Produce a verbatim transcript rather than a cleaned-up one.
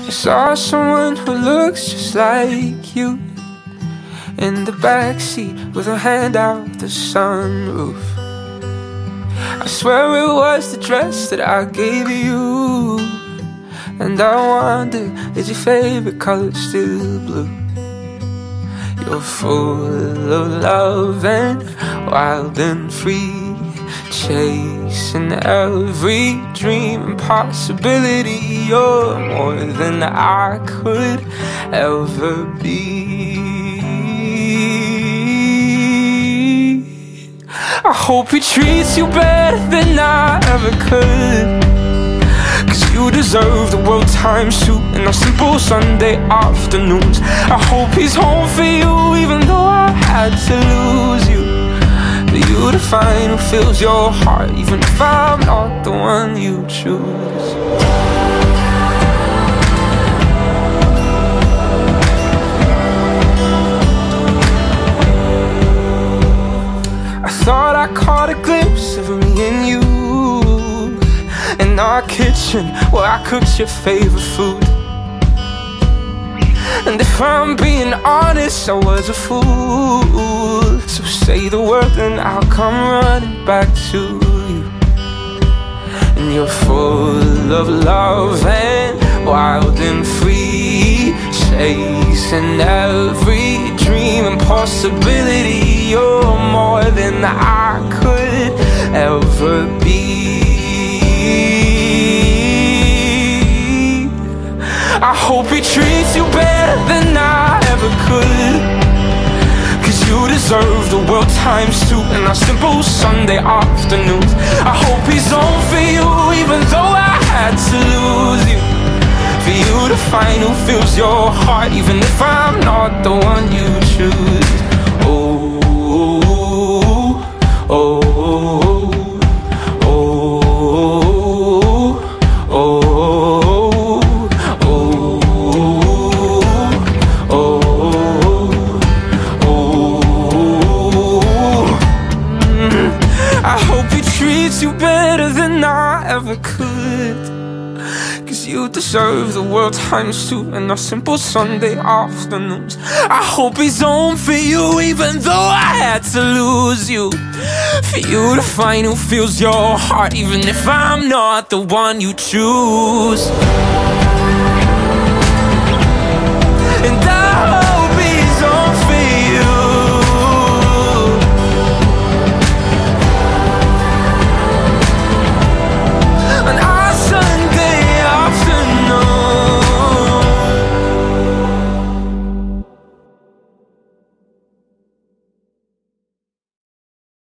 Saw someone who looks just like you in the backseat with her hand out the sunroof. I swear it was the dress that I gave you, and I wonder, is your favorite color still blue? You're full of love and wild and free, chasing every dream and possibility. You're more than I could ever be. I hope he treats you better than I ever could, 'cause you deserve the world times two and our simple Sunday afternoons. I hope he's home for you even though I had to lose you, for you to find who fills your heart even if I'm not the one you choose. I thought I caught a glimpse of me and you in our kitchen where I cooked your favorite food. And if I'm being honest, I was a fool. So say the word and I'll come running back to you. And you're full of love and wild and free, chasing every dream and possibility. You're more than I could ever be. I hope he treats you better than I ever could, 'cause you deserve the world times two and our simple Sunday afternoons. I hope he's on for you even though I had to lose you, for you to find who fills your heart even if I'm not the one you choose. Oh, oh, oh, you better than I ever could, 'cause you deserve the world times two and our simple Sunday afternoons. I hope he's on for you even though I had to lose you, for you to find who fills your heart even if I'm not the one you choose. And I